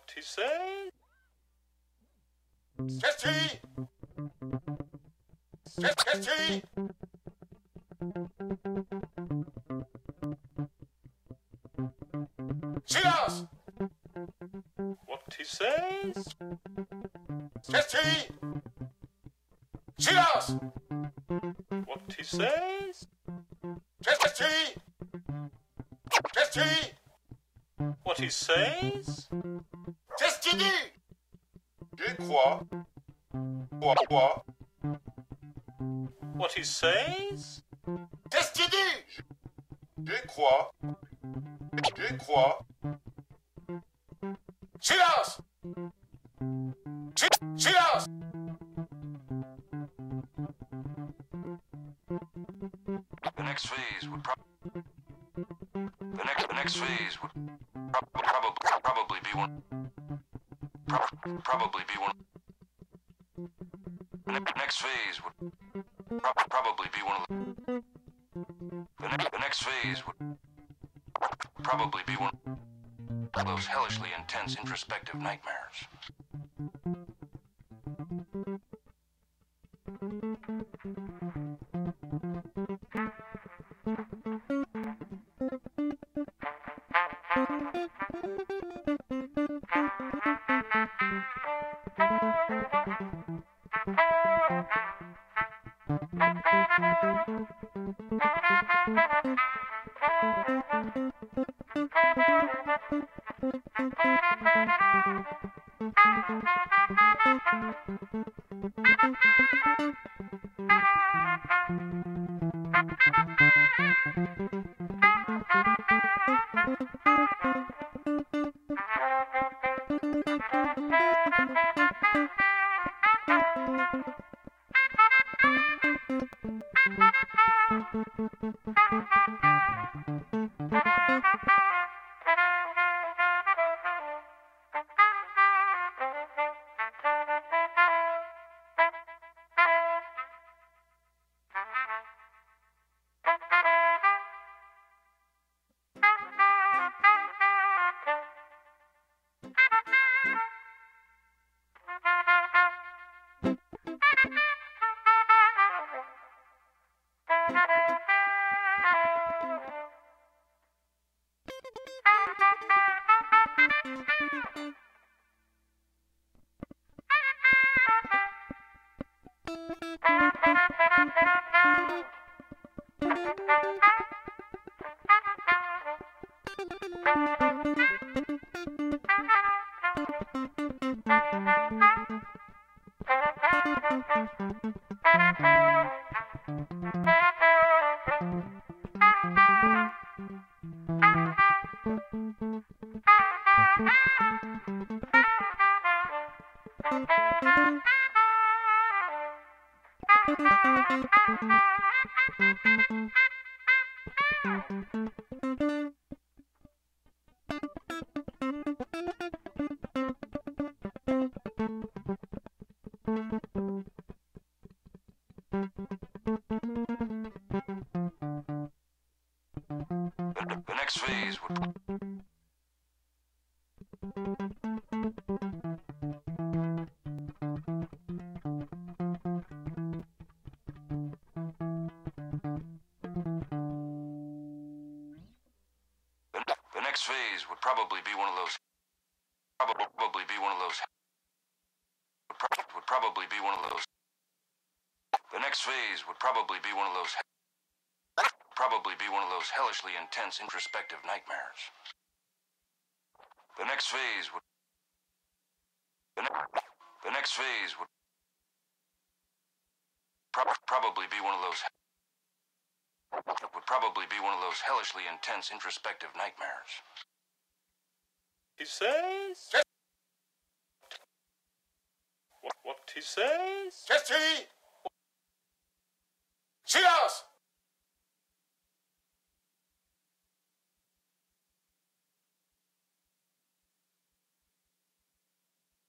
What he say? Ceci! Ceci! Silence! What he says? Ceci! Silence! What he says? Ceci! Ceci! What he says? Qu'est-ce qu'il dit? Je crois. Quoi? What he says? Qu'est-ce qu'il dit? Je crois. Je crois. Silence! Silence! The next phase would probably be one. Probably be one. The next phase would probably be one of the next phase would probably be one of those hellishly intense introspective nightmares. The next phase would the next phase would probably be one of those would probably be one of those the next phase would probably be one of those hellishly intense introspective nightmares. The next phase would probably be one of those hellishly intense introspective nightmares. He says? What he says? Ceci! Silence!